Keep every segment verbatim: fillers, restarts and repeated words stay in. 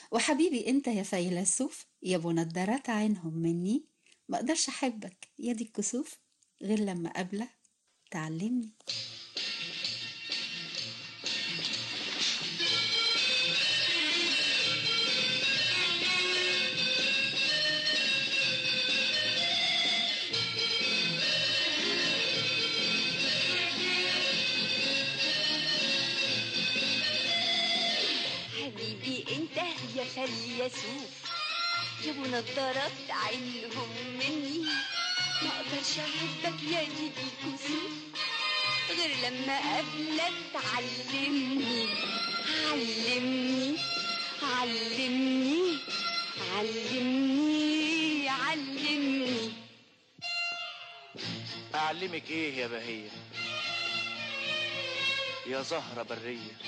وحبيبي انت يا فيلسوف يا ابو نضارات عينهم مني، ما اقدرش احبك يا دي الكسوف غير لما قابلك تعلمني. حبيبي انت يا فيلسوف يا ابو نضارات عينهم مني، ما اقدرش احبك يا دي الكسوف غير لما قابلك تعلمني. علمني علمني علمني علمني. أعلمك إيه يا بهية يا زهرة برية،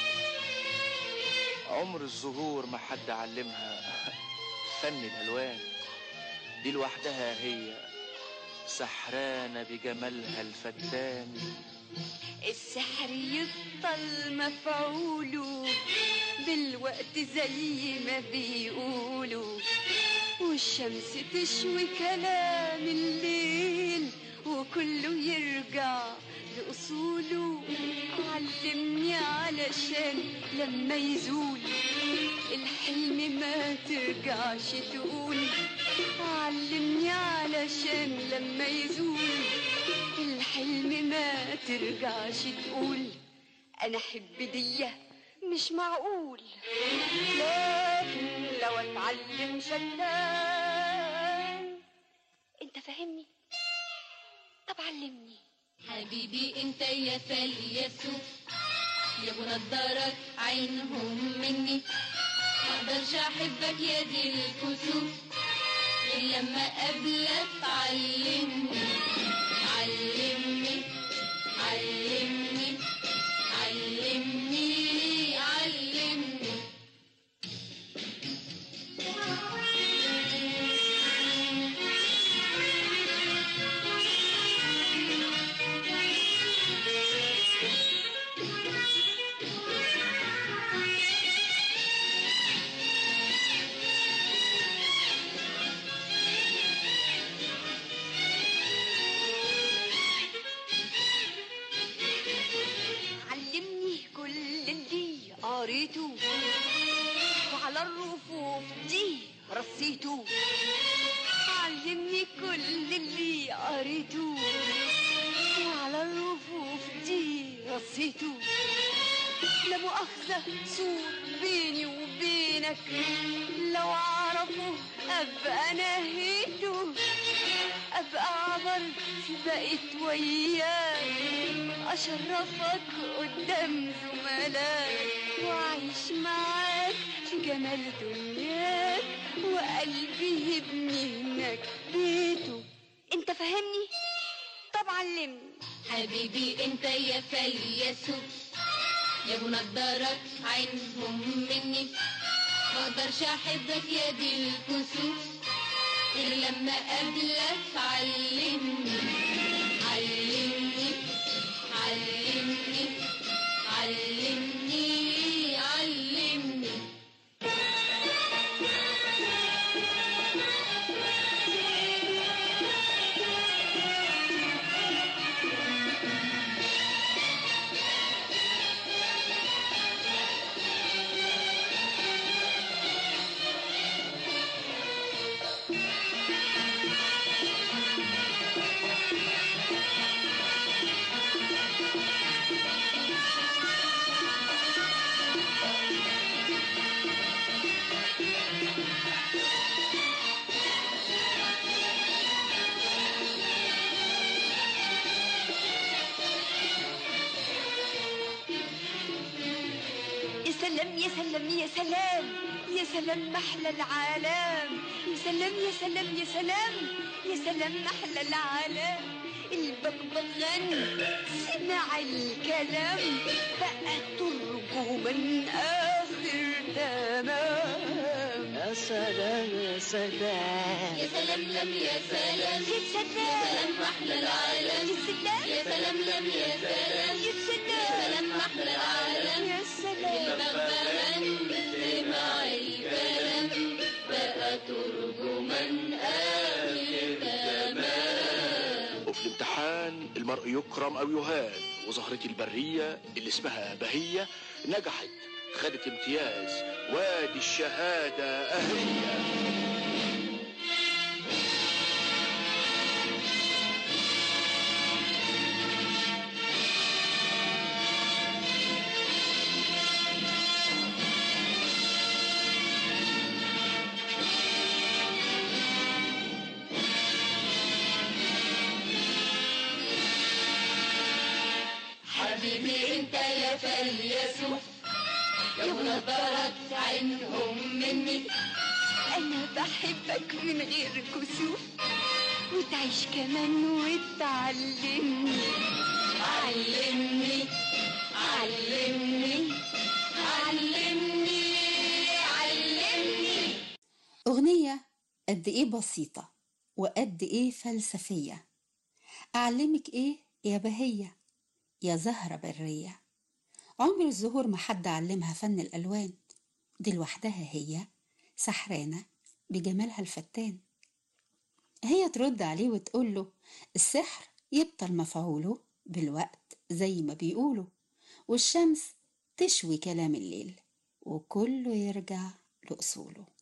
عمر الزهور ما حد علمها فن الألوان، دي لوحدها هي سحرانة بجمالها الفتان. السحر يفضل مفعوله بالوقت زي ما بيقولوا، والشمس تشوي كلام الليل وكله يرجع لأصوله. علمني علشان لما يزول الحلم ما ترجعش تقول. علمني علشان لما يزول الحلم ما ترجعش تقول. انا احب ديه مش معقول، لكن لو اتعلم شتان. انت فاهمني؟ طب علمني. حبيبي انت يا فيلسوف يا ابو نضارات عينهم مني، ما اقدرش احبك يا دي الكسوف غير لما قابلك تعلمني. علمني علمني علمني علمني. قريته وعلى الرفوف دي رصيته. علمني كل اللي قريته وعلى الرفوف دي رصيته. لا مؤاخذة سور بيني وبينك، لو اعرفه ابقى نهيته، ابقى عبرت بقيت وياك، اشرفك قدام زملاك واعيش معاك في جمال دنياك، وقلبي يبني هناك بيته. انت فاهمني؟ طب علمني. حبيبي انت يا فيلسوف يا ابو نضارات عينهم مني، ما اقدرش احبك يا دي الكسوف غير لما قابلك علمني. علمني علمني علمني علمني. يا سلام يا سلام يا سلام محلى العالم. يا سلام يا سلام يا سلام يا سلام محلى العالم. البغبغان سمع الكلام بقى ترجمة آخر تمام. يا سلام يا سلام يا سلام لم يا سلام يا سلام محلى العالم. يا سلام يا سلام لم يا سلام يا سلام سلام محلى العالم. يا سلام البغبغان سمع الكلام المرء يكرم أو يهان، وزهرة البرية اللي اسمها بهية نجحت، خدت امتياز، وادي الشهادة أهية. حبيبي انت يا فيلسوف يا منظرات عينهم مني، انا بحبك من غير كسوف، وتعيش كمان وتعلمني. علمني علمني علمني علمني. أغنية قد إيه بسيطة وقد إيه فلسفية. أعلمك إيه يا بهية يا زهرة برية؟ عمر الزهور ما حد علمها فن الألوان، دي لوحدها هي سحرانة بجمالها الفتان. هي ترد عليه وتقوله السحر يبطل مفعوله بالوقت زي ما بيقولوا، والشمس تشوي كلام الليل وكله يرجع لأصوله.